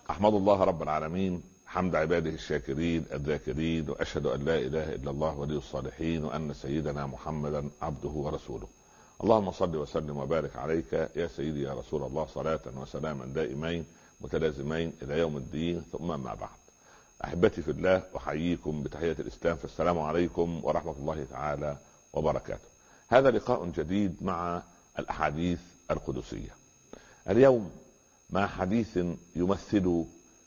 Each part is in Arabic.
أحمد الله رب العالمين حمد عباده الشاكرين الذاكرين، وأشهد أن لا إله إلا الله ولي الصالحين، وأن سيدنا محمدا عبده ورسوله. اللهم صل وسلم وبارك عليك يا سيدي يا رسول الله، صلاة وسلاما دائمين متلازمين إلى يوم الدين، ثم ما بعد. أحبتي في الله، أحييكم بتحية الإسلام، فالسلام عليكم ورحمة الله تعالى وبركاته. هذا لقاء جديد مع الأحاديث القدسية. اليوم مع حديث يمثل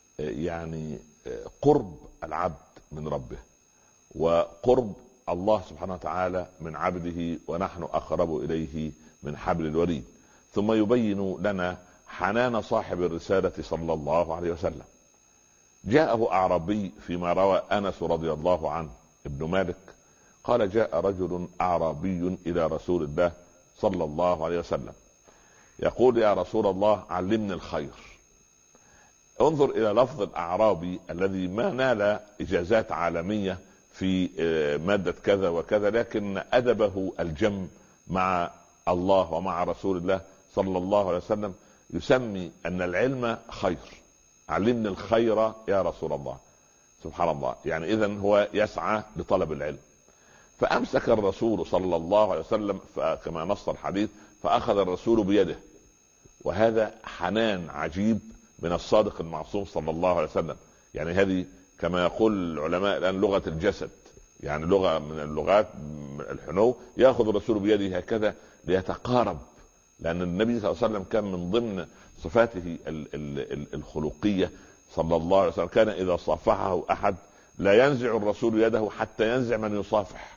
قرب العبد من ربه، وقرب الله سبحانه وتعالى من عبده، ونحن أقرب إليه من حبل الوريد. ثم يبين لنا حنان صاحب الرسالة صلى الله عليه وسلم. جاءه أعرابي فيما روى أنس رضي الله عنه ابن مالك قال: جاء رجل أعرابي إلى رسول الله صلى الله عليه وسلم يقول: يا رسول الله علمني الخير. انظر إلى لفظ الأعرابي الذي ما نال إجازات عالمية في مادة كذا وكذا، لكن أدبه الجم مع الله ومع رسول الله صلى الله عليه وسلم يسمي أن العلم خير. علمني الخير يا رسول الله. سبحان الله، يعني إذن هو يسعى لطلب العلم. فأمسك الرسول صلى الله عليه وسلم كما نص الحديث، فأخذ الرسول بيده، وهذا حنان عجيب من الصادق المعصوم صلى الله عليه وسلم. يعني هذه كما يقول العلماء الآن لغة الجسد، يعني لغة من اللغات الحنو. يأخذ الرسول بيده هكذا ليتقارب، لأن النبي صلى الله عليه وسلم كان من ضمن صفاته الخلقية صلى الله عليه وسلم كان إذا صافحه أحد لا ينزع الرسول يده حتى ينزع من يصافح،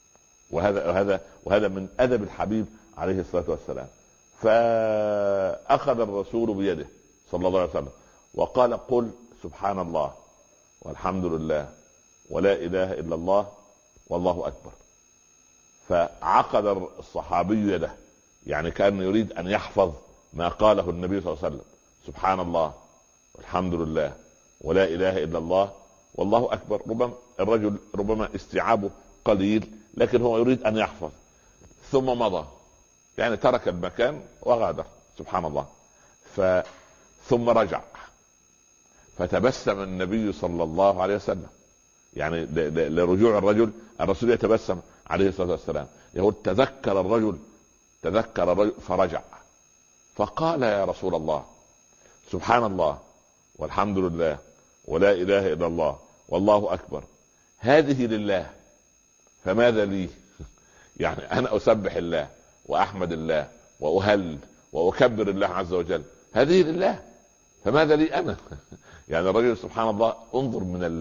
وهذا من أدب الحبيب عليه الصلاة والسلام. فأخذ الرسول بيده صلى الله عليه وسلم وقال: قل سبحان الله والحمد لله ولا إله إلا الله والله أكبر. فعقد الصحابي يده، يعني كان يريد أن يحفظ ما قاله النبي صلى الله عليه وسلم: سبحان الله والحمد لله ولا إله إلا الله والله أكبر. الرجل ربما استيعابه قليل، لكن هو يريد أن يحفظ. ثم مضى، يعني ترك المكان وغادر. سبحان الله. ثم رجع، فتبسم النبي صلى الله عليه وسلم، يعني لرجوع الرسول يتبسم عليه الصلاة والسلام، يقول: تذكر الرجل فرجع، فقال: يا رسول الله، سبحان الله والحمد لله ولا إله إلا الله والله أكبر، هذه لله فماذا لي؟ يعني أنا أسبح الله وأحمد الله وأهل وأكبر الله عز وجل، هذه لله فماذا لي أنا؟ يعني الرجل سبحان الله، انظر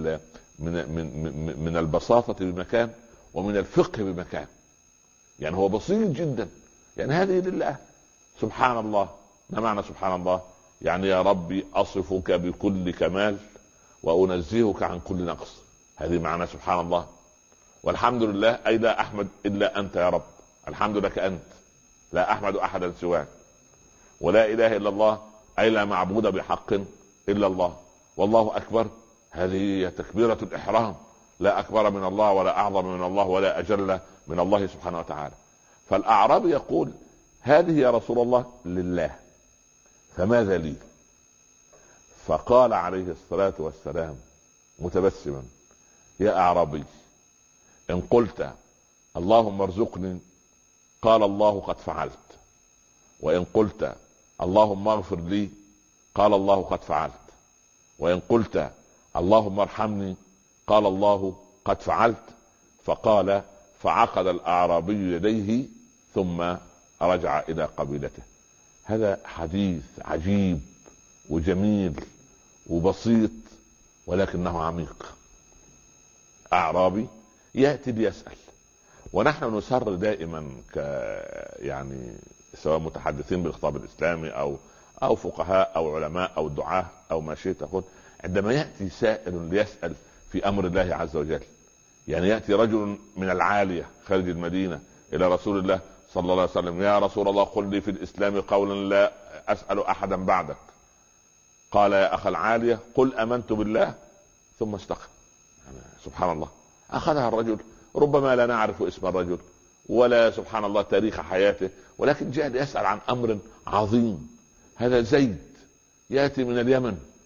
من البساطة بمكان، ومن الفقه بمكان. يعني هو بسيط جدا، يعني هذه لله. سبحان الله، ما معنى سبحان الله؟ يعني يا ربي أصفك بكل كمال وأنزهك عن كل نقص، هذه معنى سبحان الله. والحمد لله أي لا أحمد إلا أنت يا رب، الحمد لك أنت، لا أحمد أحدا سواك. ولا إله إلا الله أي لا معبود بحق إلا الله. والله أكبر، هذه تكبيرة الإحرام، لا أكبر من الله ولا أعظم من الله ولا أجل من الله سبحانه وتعالى. فالأعرابي يقول: هذه يا رسول الله لله فماذا لي؟ فقال عليه الصلاة والسلام متبسما: يا أعرابي، إن قلت اللهم ارزقني قال الله قد فعلت، وإن قلت اللهم اغفر لي قال الله قد فعلت، وإن قلت اللهم ارحمني قال الله قد فعلت. فقال: فعقد الأعرابي يديه ثم رجع إلى قبيلته. هذا حديث عجيب وجميل وبسيط، ولكنه عميق. أعرابي يأتي ليسأل، ونحن نسر دائما يعني سواء متحدثين بالخطاب الإسلامي أو فقهاء أو علماء أو دعاة أو ما شئت تقول، عندما يأتي سائل ليسأل في أمر الله عز وجل، يعني يأتي رجل من العالية خارج المدينة إلى رسول الله صلى الله عليه وسلم: يا رسول الله قل لي في الإسلام قولا لا أسأل أحدا بعدك. قال: يا أخ العالية، قل آمنت بالله ثم استقم. سبحان الله، أخذها الرجل، ربما لا نعرف اسم الرجل ولا سبحان الله تاريخ حياته، ولكن جاء ليسأل عن أمر عظيم. هذا زيد يأتي من اليمن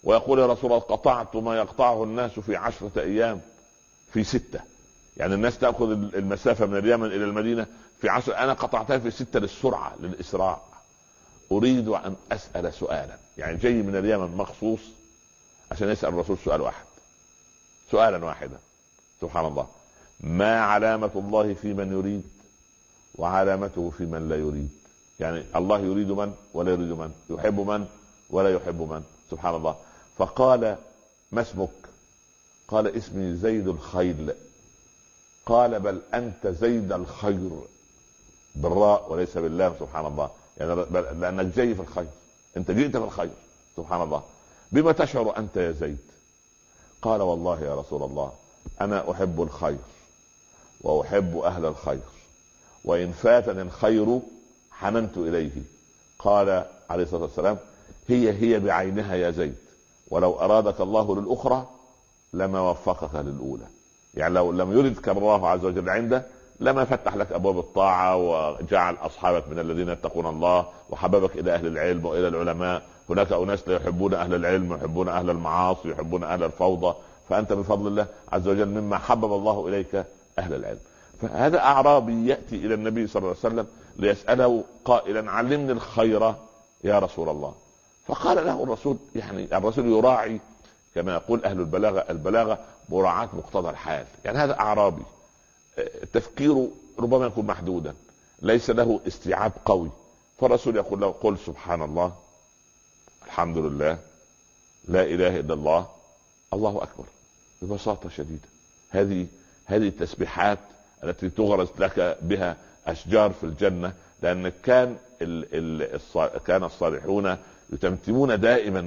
ويقول يا رسول الله قطعت ما يقطعه الناس في 10 أيام في 6. يعني الناس تأخذ المسافة من اليمن إلى المدينة في 10، أنا قطعتها في 6 للسرعة للإسراع. أريد أن أسأل سؤالا، يعني جاي من اليمن مخصوص عشان يسأل الرسول سؤال واحد، سؤالا واحدا. سبحان الله، ما علامة الله في من يريد وعلامته في من لا يريد؟ يعني الله يريد من ولا يريد من، يحب من ولا يحب من، سبحان الله. فقال ما اسمك؟ قال اسمي زيد الخيل. قال بل أنت زيد الخير، بالراء وليس باللام، سبحان الله، يعني لأنك جاي في الخير، أنت جئت في الخير، سبحان الله. بما تشعر أنت يا زيد؟ قال والله يا رسول الله أنا أحب الخير وأحب أهل الخير، وإن فاتني الخير حننت إليه. قال عليه الصلاة والسلام هي بعينها يا زيد، ولو أرادك الله للأخرى لما وفقك للأولى. يعني لو لم يردك الله عز وجل عنده لما فتح لك أبواب الطاعة وجعل أصحابك من الذين يتقون الله وحببك إلى أهل العلم وإلى العلماء. هناك أناس لا يحبون أهل العلم، يحبون أهل المعاصي، يحبون أهل الفوضى، فأنت بفضل الله عز وجل مما حبب الله إليك أهل العلم. فهذا أعرابي يأتي إلى النبي صلى الله عليه وسلم ليسأله قائلا علمني الخير يا رسول الله. فقال له الرسول، يعني الرسول يراعي كما يقول أهل البلاغة مراعاة مقتضى الحال. يعني هذا أعرابي تفكيره ربما يكون محدودا، ليس له استيعاب قوي، فالرسول يقول له قل سبحان الله، الحمد لله، لا إله إلا الله، الله أكبر، ببساطة شديدة. هذه التسبيحات التي تغرس لك بها أشجار في الجنة، لأن كان الصالحون يتمتمون دائما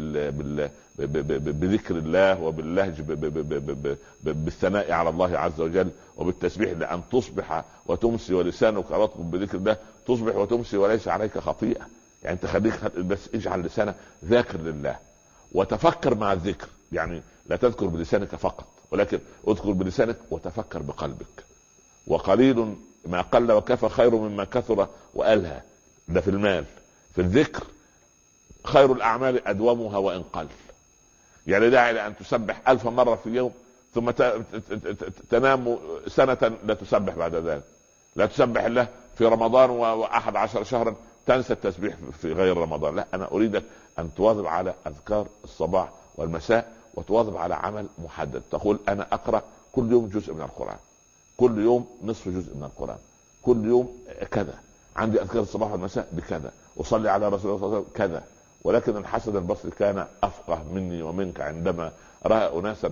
بذكر الله وباللهج بالثناء على الله عز وجل وبالتسبيح، لأن تصبح وتمسي ولسانك رطب بذكر الله، تصبح وتمسي وليس عليك خطيئة. يعني انت خليك بس اجعل لسانك ذاكر لله وتفكر مع الذكر، يعني لا تذكر بلسانك فقط، ولكن اذكر بلسانك وتفكر بقلبك. وقليل ما قل وكفى خير مما كثر وألهى. ده في المال. في الذكر خير الأعمال أدومها وإن قل. يعني داعي لأن تسبح 1000 مرة في يوم ثم تنام سنة لا تسبح بعد ذلك. لا تسبح الله في رمضان و11 شهرا تنسى التسبيح في غير رمضان. لا، أنا أريدك أن تواظب على أذكار الصباح والمساء، وتواظب على عمل محدد. تقول أنا أقرأ كل يوم جزء من القرآن، كل يوم نصف جزء من القرآن، كل يوم كذا، عندي أذكار الصباح والمساء بكذا، أصلي على رسول الله صلى الله عليه وسلم كذا. ولكن الحسن البصري كان أفقه مني ومنك عندما رأى أناسا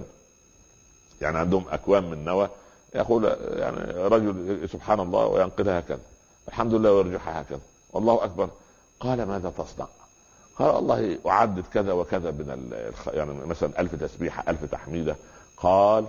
يعني عندهم أكوام من نوى، يقول يعني رجل سبحان الله وينقلها هكذا، الحمد لله ويرجعها هكذا، والله أكبر. قال ماذا تصنع؟ قال والله أعدد كذا وكذا من يعني مثلا 1000 تسبيحة 1000 تحميدة. قال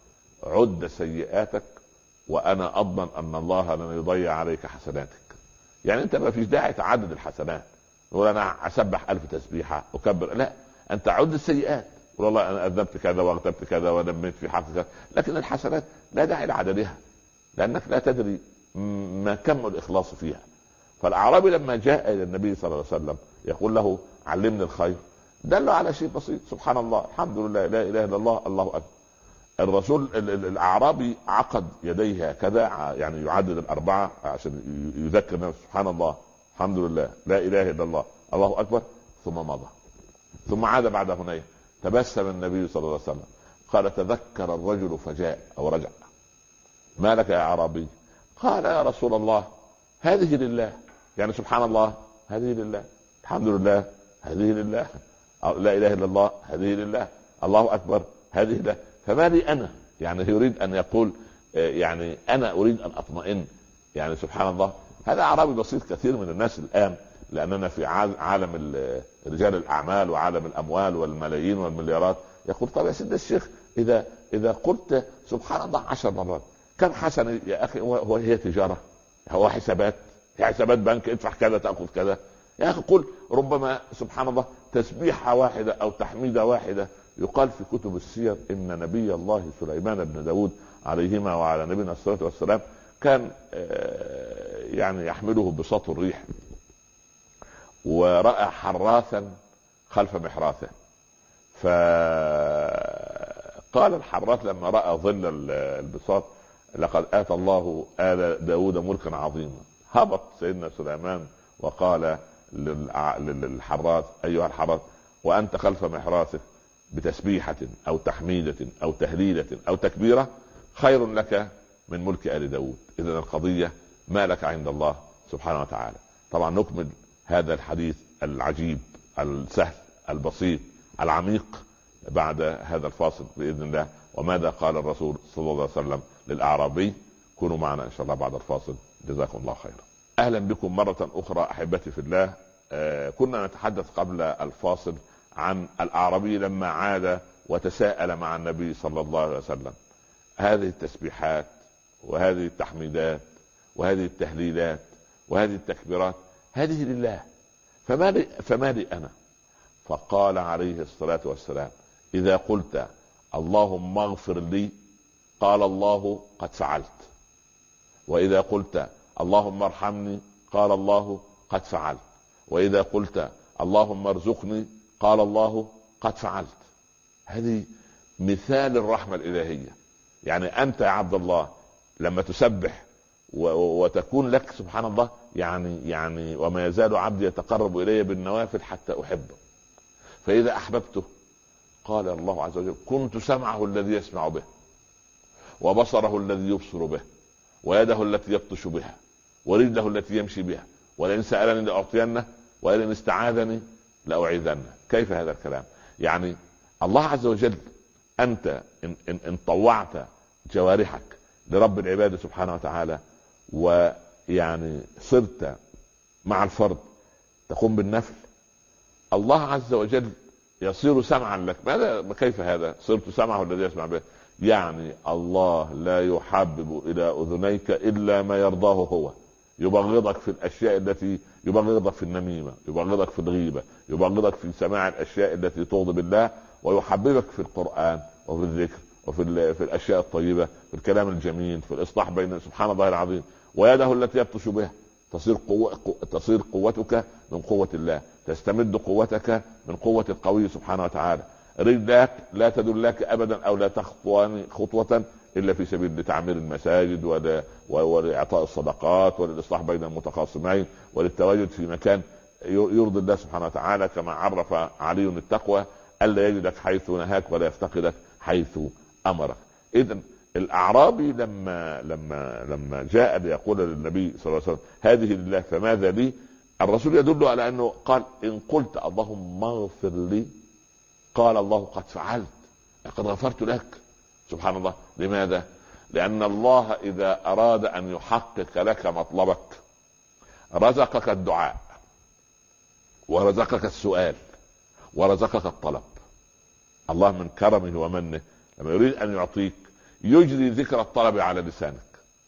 عد سيئاتك وأنا أضمن أن الله لن يضيع عليك حسناتك. يعني أنت ما فيش داعي تعدد الحسنات، يقول أنا أسبح 1000 تسبيحة أكبر، لا، أنت عد السيئات، والله أنا أذنبت كذا واغتبت كذا ونميت في حق كذا، لكن الحسنات لا داعي لعددها لأنك لا تدري ما كم الإخلاص فيها. فالأعرابي لما جاء إلى النبي صلى الله عليه وسلم يقول له علمني الخير، دله على شيء بسيط، سبحان الله، الحمد لله، لا إله إلا الله، الله أكبر. الرسول الأعرابي عقد يديه هكذا، يعني يعدد الأربعة عشان يذكر نفسه، سبحان الله، الحمد لله، لا إله إلا الله، الله أكبر، ثم مضى. ثم عاد بعد هنيه، تبسم النبي صلى الله عليه وسلم قال تذكر الرجل فجاء أو رجع، ما لك يا أعرابي؟ قال يا رسول الله هذه لله، يعني سبحان الله هذه لله، الحمد لله هذه لله، لا إله إلا الله هذه لله، الله أكبر هذه لله، فما لي أنا؟ يعني يريد أن يقول يعني أنا أريد أن أطمئن، يعني سبحان الله. هذا أعرابي بسيط. كثير من الناس الآن لأننا في عالم رجال الأعمال وعالم الأموال والملايين والمليارات، يقول طب يا سيدنا الشيخ إذا قلت سبحان الله 10 مرات كم حسنة يا أخي؟ هي تجارة؟ هو حسابات؟ هي حسابات بنك ادفع كذا تأخذ كذا؟ يا أخي قل ربما سبحان الله تسبيحة واحدة أو تحميدة واحدة. يقال في كتب السير إن نبي الله سليمان بن داود عليهما وعلى نبينا الصلاة والسلام كان يعني يحمله بساط الريح، ورأى حراثا خلف محراثه، فقال الحراث لما رأى ظل البساط: لقد آتى الله آل داود ملكا عظيما. هبط سيدنا سليمان وقال للحراث: أيها الحراث، وأنت خلف محراثك بتسبيحة أو تحميدة أو تهليلة أو تكبيرة خير لك من ملك آل داود. إذن القضية ما لك عند الله سبحانه وتعالى. طبعا نكمل هذا الحديث العجيب السهل البسيط العميق بعد هذا الفاصل بإذن الله. وماذا قال الرسول صلى الله عليه وسلم للأعرابي؟ كونوا معنا إن شاء الله بعد الفاصل. جزاكم الله خيرا. أهلا بكم مرة أخرى أحبتي في الله. كنا نتحدث قبل الفاصل عن الأعرابي لما عاد وتساءل مع النبي صلى الله عليه وسلم. هذه التسبيحات وهذه التحميدات وهذه التهليلات وهذه التكبيرات هذه لله، فما لي أنا؟ فقال عليه الصلاة والسلام: إذا قلت اللهم اغفر لي قال الله قد فعلت، وإذا قلت اللهم ارحمني قال الله قد فعلت، وإذا قلت اللهم ارزقني قال الله قد فعلت. هذه مثال الرحمة الإلهية. يعني أنت يا عبد الله لما تسبح وتكون لك سبحان الله يعني وما يزال عبدي يتقرب إلي بالنوافل حتى أحبه، فإذا أحببته قال الله عز وجل: كنت سمعه الذي يسمع به، وبصره الذي يبصر به، ويده التي يبطش بها، ورجله التي يمشي بها، ولئن سألني لأعطينه، ولئن استعاذني لأعيذنه. كيف هذا الكلام؟ يعني الله عز وجل أنت إن طوعت جوارحك لرب العباد سبحانه وتعالى، ويعني صرت مع الفرد تقوم بالنفل، الله عز وجل يصير سمعا لك. ماذا؟ كيف هذا؟ صرت سمعه الذي يسمع به. يعني الله لا يحبب إلى أذنيك إلا ما يرضاه هو. يبغضك في الأشياء التي يبغضك في النميمة، يبغضك في الغيبة، يبغضك في سماع الأشياء التي تغضب الله، ويحببك في القرآن وفي الذكر وفي في الأشياء الطيبة، في الكلام الجميل، في الإصلاح بين سبحان الله العظيم. ويده التي يبطش بها، تصير قوتك من قوة الله، تستمد قوتك من قوة القوي سبحانه وتعالى. رجلك لا تدلك أبدا أو لا تخطوان خطوة إلا في سبيل لتعمير المساجد ولإعطاء الصدقات وللإصلاح بين المتخاصمين وللتواجد في مكان يرضي الله سبحانه وتعالى، كما عرف علي التقوى: ألا يجدك حيث نهاك ولا يفتقدك حيث أمرك. إذن الأعرابي لما جاء ليقول للنبي صلى الله عليه وسلم: هذه لله فماذا لي؟ الرسول يدل على أنه قال: إن قلت اللهم اغفر لي قال الله قد فعلت، قد غفرت لك. سبحان الله. لماذا؟ لأن الله إذا أراد أن يحقق لك مطلبك رزقك الدعاء، ورزقك السؤال، ورزقك الطلب. الله من كرمه ومنه لما يريد أن يعطيك يجري ذكر الطلب على لسانك.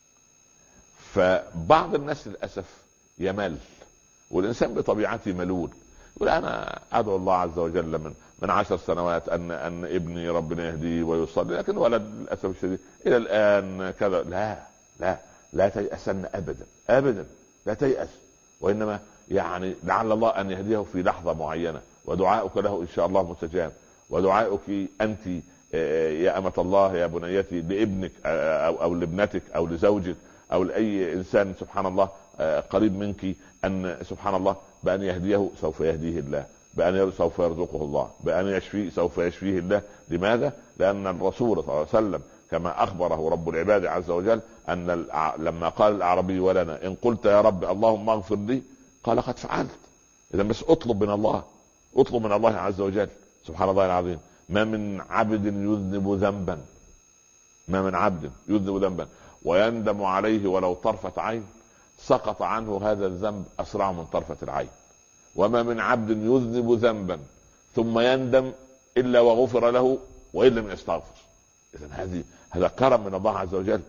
فبعض الناس للأسف يمل، والإنسان بطبيعته ملول، يقول: أنا أدعو الله عز وجل من 10 سنوات أن ابني ربنا يهديه ويصلي، لكن ولد للأسف الشديد إلى الآن كذا. لا تيأسن أبدا أبدا، لا تيأس. وإنما يعني لعل الله أن يهديه في لحظة معينة، ودعاؤك له إن شاء الله مستجاب. ودعائك أنت يا أمة الله يا بنيتي لابنك أو لابنتك أو لزوجك أو لأي إنسان سبحان الله قريب منك، أن سبحان الله بأن يهديه سوف يهديه الله، بأن سوف يرزقه الله، بأن يشفيه سوف يشفيه الله. لماذا؟ لأن الرسول صلى الله عليه وسلم كما أخبره رب العباد عز وجل أن لما قال الأعرابي ولنا: إن قلت يا رب اللهم اغفر لي قال قد فعلت. إذا بس اطلب من الله، اطلب من الله عز وجل. سبحان الله العظيم. ما من عبد يذنب ذنبا، ما من عبد يذنب ذنبا ويندم عليه ولو طرفة عين سقط عنه هذا الذنب أسرع من طرفة العين. وما من عبد يذنب ذنبا ثم يندم إلا وغفر له وإن لم يستغفر. إذن هذا كرم من الله عز وجل.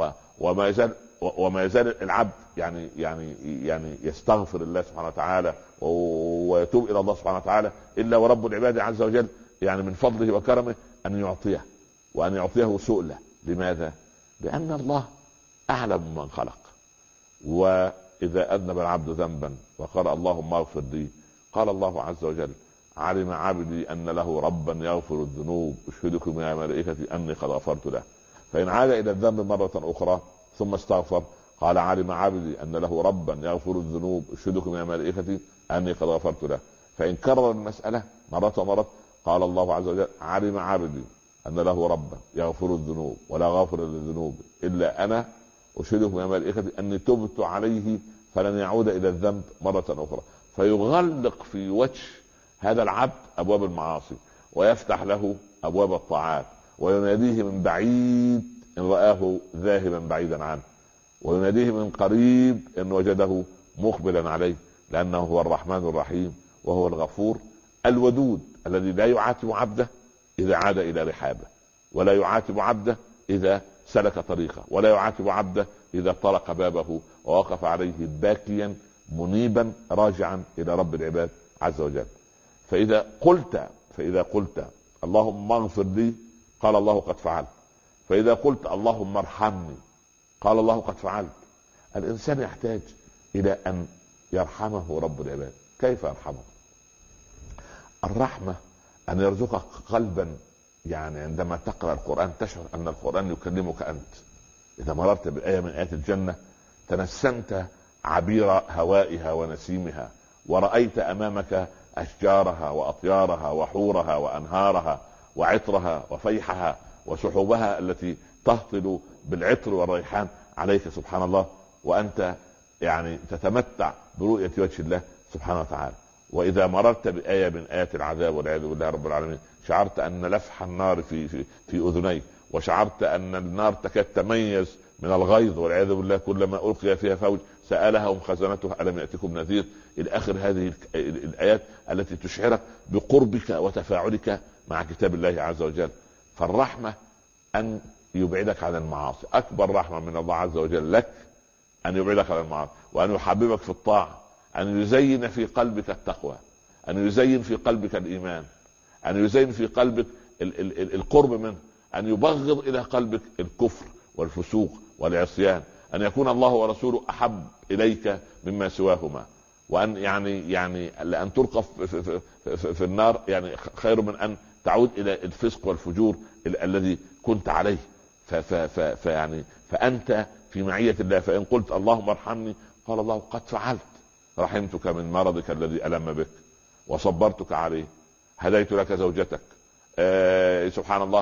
وما يزال العبد يعني يستغفر الله سبحانه وتعالى ويتوب إلى الله سبحانه وتعالى إلا ورب العباد عز وجل يعني من فضله وكرمه أن يعطيه، وأن يعطيه سؤله. لماذا؟ لأن الله أعلم من خلق. وإذا أذنب العبد ذنبا وقال اللهم اغفر لي قال الله عز وجل علم عبدي ان له ربا يغفر الذنوب اشهدكم يا ملائكتي اني قد غفرت له. فان عاد الى الذنب مرة اخرى ثم استغفر قال علم عبدي ان له ربا يغفر الذنوب اشهدكم يا ملائكتي اني قد غفرت له. فان كرر المسألة مرة ومرة قال الله عز وجل علم عبدي ان له ربا يغفر الذنوب ولا غافر للذنوب الا انا اشهدكم يا ملائكتي اني تبت عليه فلن يعود الى الذنب مرة اخرى. فيغلق في وجه هذا العبد ابواب المعاصي ويفتح له ابواب الطاعات ويناديه من بعيد ان رآه ذاهبا بعيدا عنه ويناديه من قريب ان وجده مقبلا عليه لانه هو الرحمن الرحيم وهو الغفور الودود الذي لا يعاتب عبده اذا عاد الى رحابه ولا يعاتب عبده اذا سلك طريقه ولا يعاتب عبده اذا طرق بابه ووقف عليه باكيا منيبا راجعا الى رب العباد عز وجل. فاذا قلت اللهم اغفر لي قال الله قد فعلت. فاذا قلت اللهم ارحمني قال الله قد فعلت. الانسان يحتاج الى ان يرحمه رب العباد. كيف يرحمه؟ الرحمة ان يرزقك قلبا، يعني عندما تقرأ القرآن تشعر ان القرآن يكلمك انت. اذا مررت بآية من آيات الجنة تنسمت عبير هوائها ونسيمها ورأيت امامك اشجارها واطيارها وحورها وانهارها وعطرها وفيحها وسحبها التي تهطل بالعطر والريحان عليك سبحان الله، وانت يعني تتمتع برؤية وجه الله سبحانه وتعالى. واذا مررت بآية من آيات العذاب والعياذ بالله رب العالمين شعرت ان لفح النار في اذنيك، وشعرت ان النار تكاد تميز من الغيظ والعياذ بالله كلما القي فيها فوج سألهم خزنتها الم يأتكم نذير الى اخر هذه الايات التي تشعرك بقربك وتفاعلك مع كتاب الله عز وجل. فالرحمة ان يبعدك عن المعاصي. اكبر رحمة من الله عز وجل لك ان يبعدك عن المعاصي وان يحببك في الطاعة، ان يزين في قلبك التقوى، ان يزين في قلبك الايمان، ان يزين في قلبك القرب منه، ان يبغض الى قلبك الكفر والفسوق والعصيان، ان يكون الله ورسوله احب اليك مما سواهما، وان يعني لان تلقى في النار يعني خير من ان تعود الى الفسق والفجور الذي كنت عليه. فيعني فانت في معية الله. فان قلت اللهم ارحمني قال الله قد فعلت، رحمتك من مرضك الذي ألم بك وصبرتك عليه، هديت لك زوجتك سبحان الله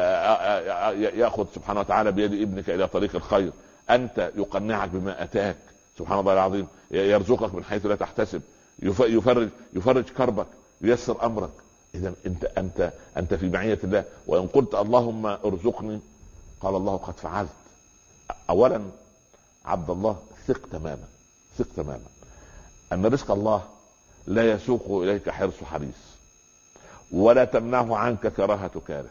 يأخذ سبحانه وتعالى بيد ابنك إلى طريق الخير، أنت يقنعك بما أتاك سبحان الله العظيم، يرزقك من حيث لا تحتسب، يفرج كربك، ييسر أمرك. إذا أنت في معية الله. وإن قلت اللهم ارزقني قال الله قد فعلت. أولا عبد الله ثق تماما ان رزق الله لا يسوق اليك حرص حريص ولا تمنعه عنك كراهة كاره.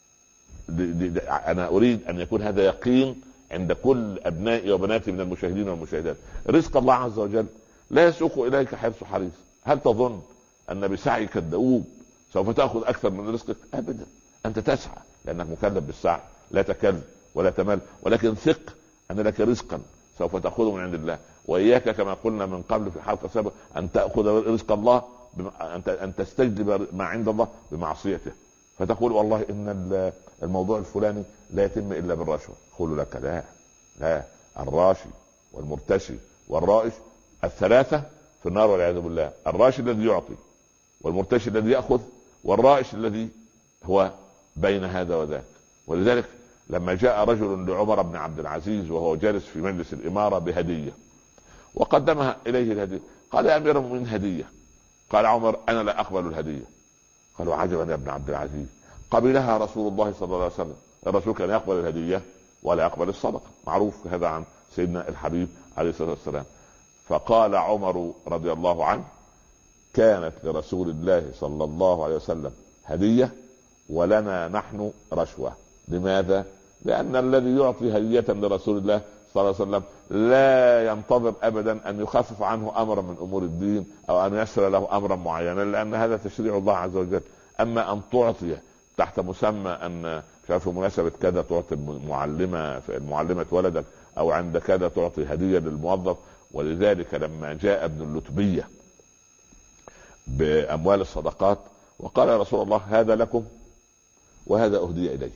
انا اريد ان يكون هذا يقين عند كل ابنائي وبناتي من المشاهدين والمشاهدات. رزق الله عز وجل لا يسوق اليك حرص حريص. هل تظن ان بسعيك الدؤوب سوف تأخذ اكثر من رزقك؟ ابدا، انت تسعى لانك مكلف بالسعي، لا تكل ولا تمل، ولكن ثق ان لك رزقا سوف تأخذه من عند الله. وإياك كما قلنا من قبل في حلقة سابقة أن تأخذ رزق الله أن تستجلب ما عند الله بمعصيته، فتقول والله إن الموضوع الفلاني لا يتم إلا بالرشوة. قول لك لا، الراشي والمرتشي والرائش الثلاثة في النار والعياذ بالله. الراشي الذي يعطي، والمرتشي الذي يأخذ، والرائش الذي هو بين هذا وذاك. ولذلك لما جاء رجل لعمر بن عبد العزيز وهو جالس في مجلس الإمارة بهدية وقدمها إليه الهدية، قال يا أمير المؤمنين هدية. قال عمر أنا لا أقبل الهدية. قالوا عجبا يا ابن عبد العزيز، قبلها رسول الله صلى الله عليه وسلم. الرسول كان يقبل الهدية ولا يقبل الصدقة، معروف هذا عن سيدنا الحبيب عليه الصلاة والسلام. فقال عمر رضي الله عنه كانت لرسول الله صلى الله عليه وسلم هدية ولنا نحن رشوة. لماذا؟ لأن الذي يعطي هدية لرسول الله صلى الله عليه وسلم لا ينتظر أبدا أن يخفف عنه أمرا من أمور الدين أو أن يسر له أمرا معينا، لأن هذا تشريع الله عز وجل. أما أن تعطي تحت مسمى أن في مناسبة كذا تعطي المعلمة ولدك، أو عند كذا تعطي هدية للموظف. ولذلك لما جاء ابن اللتبية بأموال الصدقات وقال يا رسول الله هذا لكم وهذا أهدي إليه.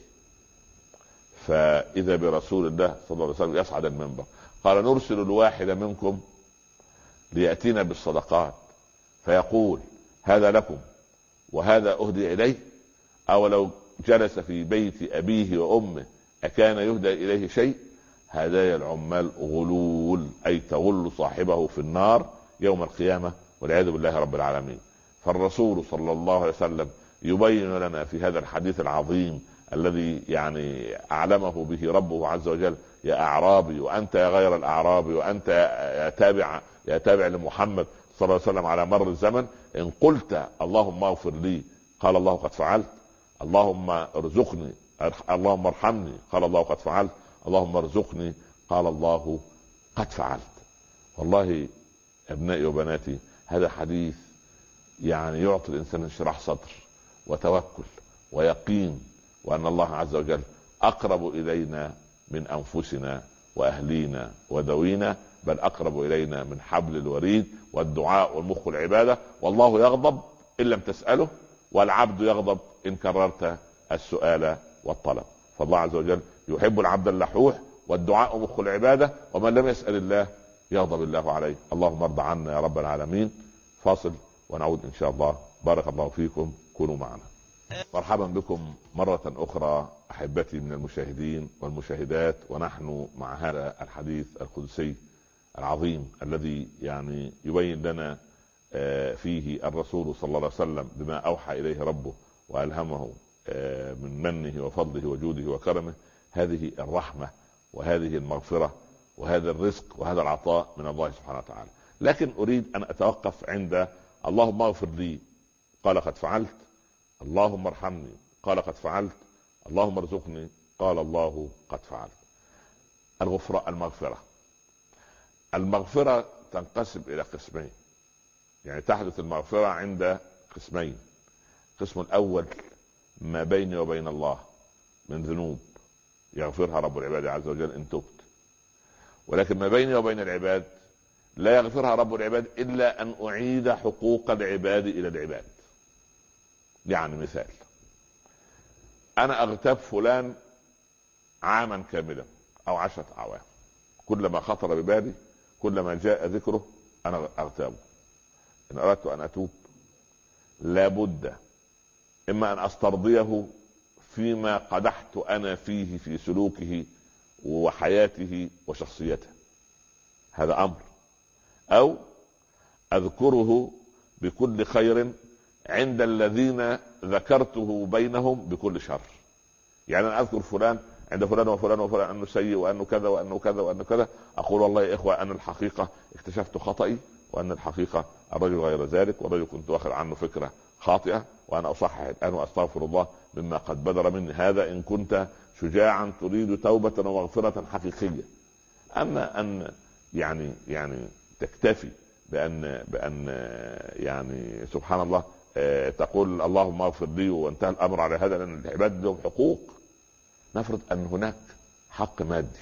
فإذا برسول الله صلى الله عليه وسلم يصعد المنبر قال نرسل الواحد منكم ليأتينا بالصدقات فيقول هذا لكم وهذا أهدي إليه، أو لو جلس في بيت أبيه وأمه أكان يهدى إليه شيء؟ هدايا العمال غلول، أي تغل صاحبه في النار يوم القيامة والعياذ بالله رب العالمين. فالرسول صلى الله عليه وسلم يبين لنا في هذا الحديث العظيم الذي يعني أعلمه به ربه عز وجل: يا أعرابي وأنت يا غير الأعرابي وأنت يا تابع لمحمد صلى الله عليه وسلم على مر الزمن، إن قلت اللهم اغفر لي قال الله قد فعلت، اللهم ارزقني اللهم ارحمني قال الله قد فعلت، اللهم ارزقني قال الله قد فعلت. والله أبنائي وبناتي هذا حديث يعني يعطي الإنسان انشراح صدر وتوكل ويقين، وأن الله عز وجل أقرب إلينا من أنفسنا وأهلينا وذوينا، بل أقرب إلينا من حبل الوريد. والدعاء والمخ العبادة، والله يغضب إن لم تسأله، والعبد يغضب إن كررت السؤال والطلب. فالله عز وجل يحب العبد اللحوح، والدعاء مخ العبادة، ومن لم يسأل الله يغضب الله عليه. اللهم ارض عنا يا رب العالمين. فاصل ونعود إن شاء الله. بارك الله فيكم، كونوا معنا. مرحبا بكم مرة أخرى أحبتي من المشاهدين والمشاهدات، ونحن مع هذا الحديث القدسي العظيم الذي يعني يبين لنا فيه الرسول صلى الله عليه وسلم بما أوحى إليه ربه وألهمه من منه وفضله وجوده وكرمه، هذه الرحمة وهذه المغفرة وهذا الرزق وهذا العطاء من الله سبحانه وتعالى. لكن أريد أن أتوقف عند اللهم اغفر لي قال قد فعلت، اللهم ارحمني قال قد فعلت، اللهم ارزقني قال الله قد فعلت. المغفرة تنقسم إلى قسمين، يعني تحدث المغفرة عند قسمين. القسم الأول ما بيني وبين الله من ذنوب يغفرها رب العباد عز وجل إن تبت، ولكن ما بيني وبين العباد لا يغفرها رب العباد إلا أن أعيد حقوق العباد إلى العباد. يعني مثال، أنا أغتاب فلان عاما كاملا أو 10 أعوام، كلما خطر ببالي كلما جاء ذكره أنا أغتابه. إن أردت أن أتوب لابد إما أن أسترضيه فيما قدحت أنا فيه في سلوكه وحياته وشخصيته، هذا أمر، أو أذكره بكل خير عند الذين ذكرته بينهم بكل شر. يعني أنا أذكر فلان عند فلان وفلان وفلان أنه سيء وأنه كذا وأنه كذا وأنه كذا، أقول والله يا إخوة أنا الحقيقة اكتشفت خطئي، وأن الحقيقة الرجل غير ذلك، والرجل كنت واخذ عنه فكرة خاطئة، وأنا أصحح الآن وأستغفر الله مما قد بدر مني. هذا إن كنت شجاعا تريد توبة ومغفرة حقيقية. أما أن يعني تكتفي بأن يعني سبحان الله تقول اللهم اغفر لي وانتهى الأمر على هذا، لأن العباد لهم حقوق. نفرض أن هناك حق مادي،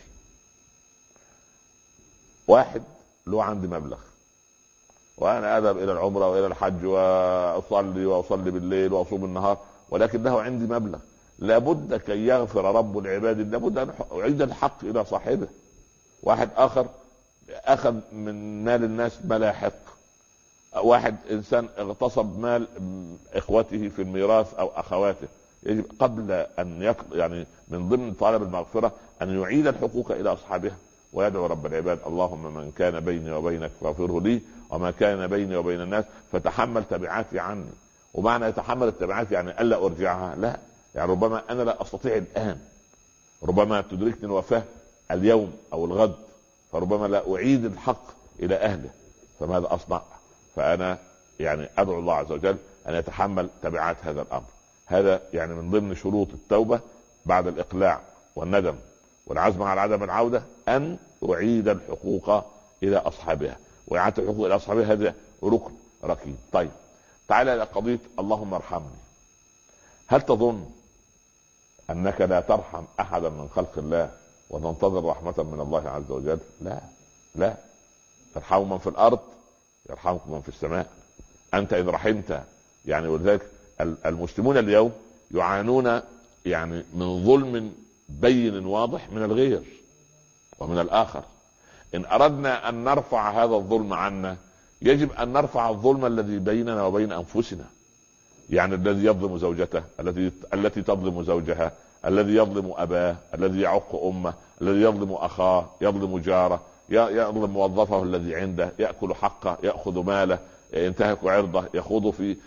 واحد له عندي مبلغ وأنا أذهب إلى العمرة وإلى الحج وأصلي بالليل وأصوم النهار، ولكن له عندي مبلغ، لابد كي يغفر رب العباد لابد أن أعيد الحق إلى صاحبه. واحد آخر أخذ من مال الناس ما لا يحق، واحد إنسان اغتصب مال إخوته في الميراث أو أخواته، يجب قبل أن يعني من ضمن طلب المغفرة أن يعيد الحقوق إلى أصحابها، ويدعو رب العباد اللهم من كان بيني وبينك فاغفره لي، وما كان بيني وبين الناس فتحمل تبعاتي عني. ومعنى يتحمل التبعات يعني ألا أرجعها، لا، يعني ربما أنا لا أستطيع الآن، ربما تدركني الوفاة اليوم أو الغد، فربما لا أعيد الحق إلى أهله، فماذا أصنع؟ فأنا يعني أدعو الله عز وجل أن يتحمل تبعات هذا الأمر. هذا يعني من ضمن شروط التوبة بعد الإقلاع والندم والعزم على عدم العودة، أن أعيد الحقوق إلى أصحابها. وإعادة الحقوق إلى أصحابها هذا ركن ركين. طيب تعالى إلى قضية اللهم ارحمني. هل تظن أنك لا ترحم أحدا من خلق الله وتنتظر رحمة من الله عز وجل؟ لا، ترحموا من في الأرض يرحمكم من في السماء. أنت إن رحمت يعني، ولذلك المسلمون اليوم يعانون يعني من ظلم بين واضح من الغير ومن الآخر. إن أردنا أن نرفع هذا الظلم عنا يجب أن نرفع الظلم الذي بيننا وبين أنفسنا. يعني الذي يظلم زوجته، التي تظلم زوجها، الذي يظلم أباه، الذي يعق أمه، الذي يظلم أخاه، يظلم جاره، يظلم موظفه الذي عنده، يأكل حقه، يأخذ ماله، ينتهك عرضه، يخوض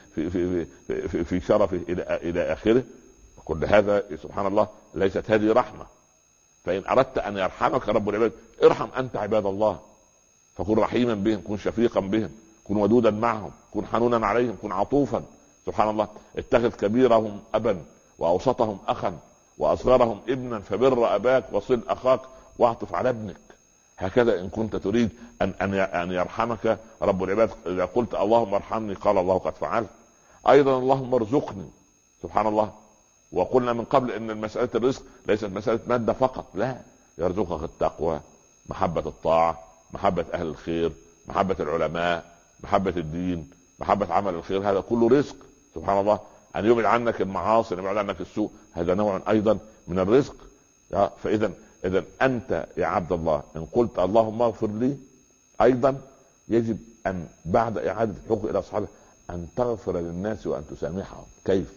في شرفه إلى آخره. كل هذا سبحان الله ليست هذه رحمة. فإن أردت أن يرحمك رب العباد ارحم أنت عباد الله، فكن رحيما بهم، كن شفيقا بهم، كن ودودا معهم، كن حنونا عليهم، كن عطوفا. سبحان الله، اتخذ كبيرهم أبا وأوسطهم أخا وأصغرهم ابنا، فبر أباك وصل أخاك واعطف على ابنك. هكذا إن كنت تريد أن يرحمك رب العباد. إذا قلت اللهم ارحمني قال الله قد فعلت. أيضا اللهم ارزقني. سبحان الله، وقلنا من قبل ان مسألة الرزق ليست مسألة مادة فقط، لا، يرزقك التقوى، محبة الطاعة، محبة اهل الخير، محبة العلماء، محبة الدين، محبة عمل الخير، هذا كله رزق. سبحان الله، ان يبعد عنك المعاصي، ان يبعد عنك السوء، هذا نوع ايضا من الرزق. فاذا انت يا عبد الله ان قلت اللهم اغفر لي، ايضا يجب ان بعد اعادة الحقوق الى اصحابه ان تغفر للناس وان تسامحهم. كيف؟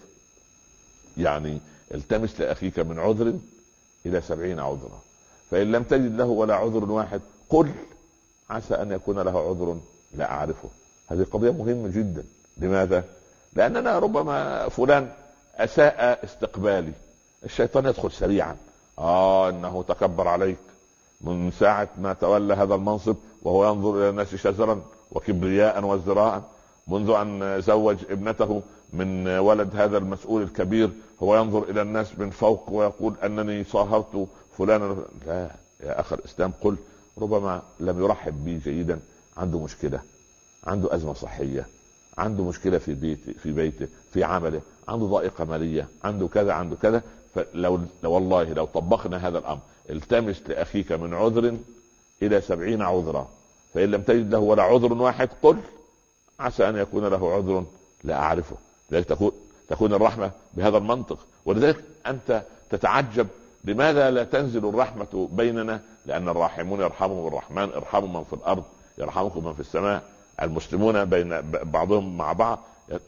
يعني التمس لأخيك من عذر إلى 70 عذرا، فإن لم تجد له ولا عذر واحد قل عسى أن يكون له عذر لا أعرفه. هذه قضية مهمة جدا. لماذا؟ لأننا ربما فلان أساء استقبالي، الشيطان يدخل سريعا، إنه تكبر عليك من ساعة ما تولى هذا المنصب وهو ينظر إلى الناس شزرا وكبرياء وازدراء، منذ أن زوج ابنته من ولد هذا المسؤول الكبير هو ينظر الى الناس من فوق ويقول انني صاهرت فلانا. لا يا اخي الاسلام، قل ربما لم يرحب بي جيدا، عنده مشكلة، عنده ازمة صحية، عنده مشكلة في بيته، في عمله، عنده ضائقة مالية، عنده كذا عنده كذا. فلو والله لو طبقنا هذا الامر، التمس لاخيك من عذر الى 70 عذرا، فان لم تجد له ولا عذر واحد قل عسى ان يكون له عذر لا اعرفه. لذلك تكون الرحمة بهذا المنطق. ولذلك أنت تتعجب لماذا لا تنزل الرحمة بيننا؟ لأن الراحمون يرحمهم الرحمن، ارحموا من في الأرض يرحمكم من في السماء. المسلمون بين بعضهم مع بعض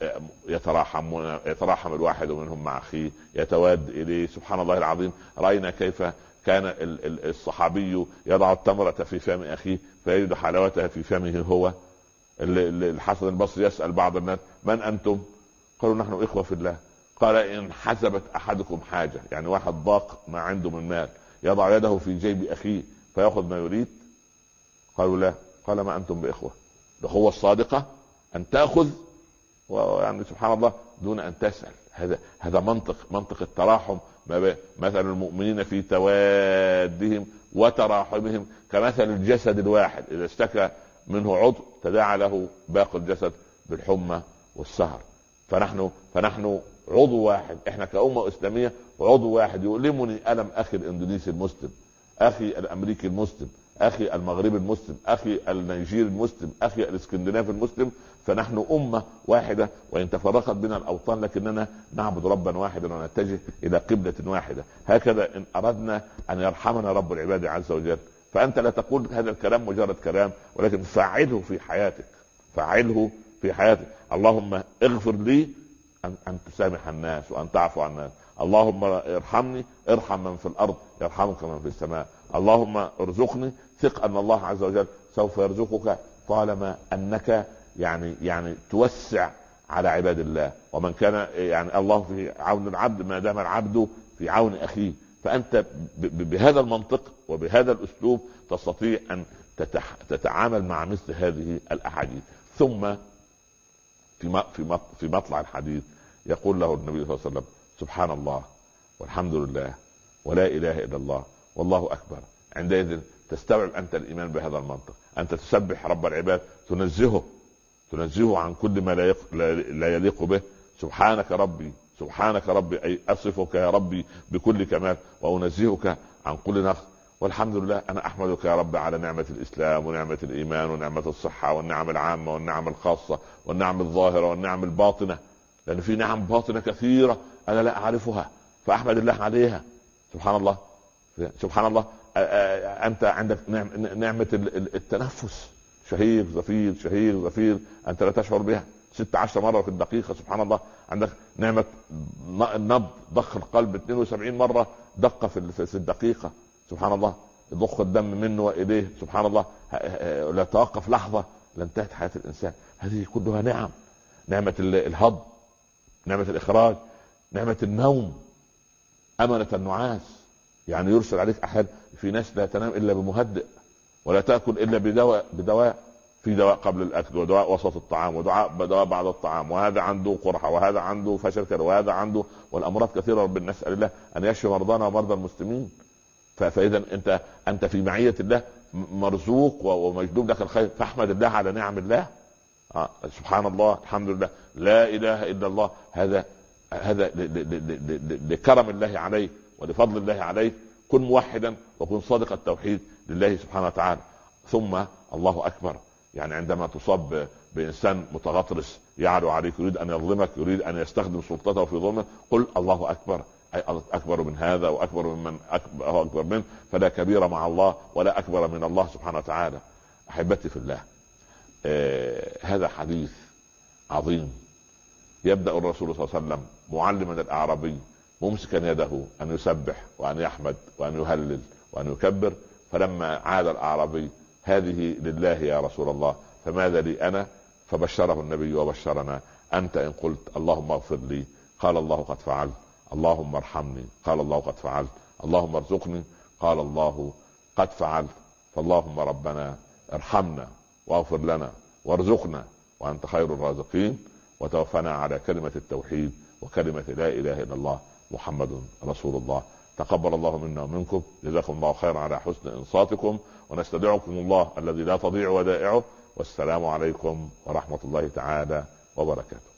يتراحم الواحد منهم مع أخيه، يتواد إليه. سبحان الله العظيم، رأينا كيف كان الصحابي يضع التمرة في فم أخيه فيجد حلاوتها في فمه هو. الحسن البصري يسأل بعض الناس من أنتم؟ قالوا نحن إخوة في الله. قال إن حسبت أحدكم حاجة، يعني واحد ضاق ما عنده من مال، يضع يده في جيب أخيه فيأخذ ما يريد؟ قالوا لا. قال ما أنتم بإخوة. الأخوة الصادقة أن تأخذ يعني سبحان الله دون أن تسأل. هذا منطق التراحم. مثل المؤمنين في توادهم وتراحمهم كمثل الجسد الواحد إذا اشتكى منه عضو تداعى له باقي الجسد بالحمى والسهر. فنحن عضو واحد، احنا كأمة اسلامية عضو واحد. يؤلمني ألم اخي الاندونيسي المسلم، اخي الامريكي المسلم، اخي المغربي المسلم، اخي النيجيري المسلم، اخي الاسكندنافي المسلم. فنحن أمة واحدة وان تفرقت بنا الاوطان لكننا نعبد ربا واحدا ونتجه الى قبلة واحدة. هكذا ان اردنا ان يرحمنا رب العباد عز وجل. فانت لا تقول هذا الكلام مجرد كلام، ولكن فعله في حياتك، فعله في حياتك. اللهم اغفر لي أن تسامح الناس وأن تعفو عن الناس. اللهم ارحمني، ارحم من في الأرض يرحمك من في السماء. اللهم ارزقني، ثق أن الله عز وجل سوف يرزقك طالما أنك يعني توسع على عباد الله. ومن كان يعني الله في عون العبد ما دام العبد في عون أخيه. فأنت بهذا المنطق وبهذا الأسلوب تستطيع أن تتعامل مع مثل هذه الأحاديث. ثم في مطلع الحديث يقول له النبي صلى الله عليه وسلم سبحان الله والحمد لله ولا إله إلا الله والله أكبر. عندئذ تستوعب أنت الإيمان بهذا المنطق. أنت تسبح رب العباد، تنزهه عن كل ما لا يليق به. سبحانك ربي، سبحانك ربي، أي أصفك يا ربي بكل كمال وأنزهك عن كل نقص. والحمد لله، أنا أحمدك يا رب على نعمة الإسلام ونعمة الإيمان ونعمة الصحة والنعم العامة والنعم الخاصة والنعم الظاهرة والنعم الباطنة. لان في نعم باطنه كثيره انا لا اعرفها فاحمد الله عليها. سبحان الله، سبحان الله. انت عندك نعمه التنفس، شهيق زفير شهيق زفير، انت لا تشعر بها 16 مره في الدقيقه. سبحان الله. عندك نعمه النبض، ضخ القلب 72 مره دقه في الدقيقه. سبحان الله. يضخ الدم منه واليه. سبحان الله. لا توقف لحظه لانتهت حياه الانسان. هذه كلها نعم. نعمه الهضم، نعمه الاخراج، نعمه النوم، امنه النعاس. يعني يرسل عليك احد، في ناس لا تنام الا بمهدئ، ولا تاكل الا بدواء. في دواء قبل الاكل، ودواء وسط الطعام، ودواء بعد الطعام، وهذا عنده قرحه، وهذا عنده فشل كلى، وهذا عنده، والامراض كثيره. ربنا نسال الله ان يشفي مرضانا ومرضى المسلمين. فاذا انت في معيه الله، مرزوق ومجلوب لك الخير، فاحمد الله على نعم الله. سبحان الله، الحمد لله، لا اله الا الله. هذا لكرم الله عليك ولفضل الله عليك. كن موحدا وكن صادق التوحيد لله سبحانه وتعالى. ثم الله اكبر، يعني عندما تصاب بانسان متغطرس يعلو عليك، يريد ان يظلمك، يريد ان يستخدم سلطته في ظلمك، قل الله اكبر، اي اكبر من هذا واكبر من اكبر منه، فلا كبير مع الله ولا اكبر من الله سبحانه وتعالى. احبتي في الله، هذا حديث عظيم. يبدا الرسول صلى الله عليه وسلم معلما الاعرابي ممسكا يده ان يسبح وان يحمد وان يهلل وان يكبر. فلما عاد الاعرابي: هذه لله يا رسول الله، فماذا لي انا؟ فبشره النبي وبشرنا: انت ان قلت اللهم اغفر لي قال الله قد فعلت، اللهم ارحمني قال الله قد فعلت، اللهم ارزقني قال الله قد فعلت. فاللهم ربنا ارحمنا واغفر لنا وارزقنا وانت خير الرازقين، وتوفنا على كلمة التوحيد وكلمة لا اله الا الله محمد رسول الله. تقبل الله منا ومنكم، جزاكم الله خيرا على حسن انصاتكم، ونستودعكم الله الذي لا تضيع ودائعه، والسلام عليكم ورحمة الله تعالى وبركاته.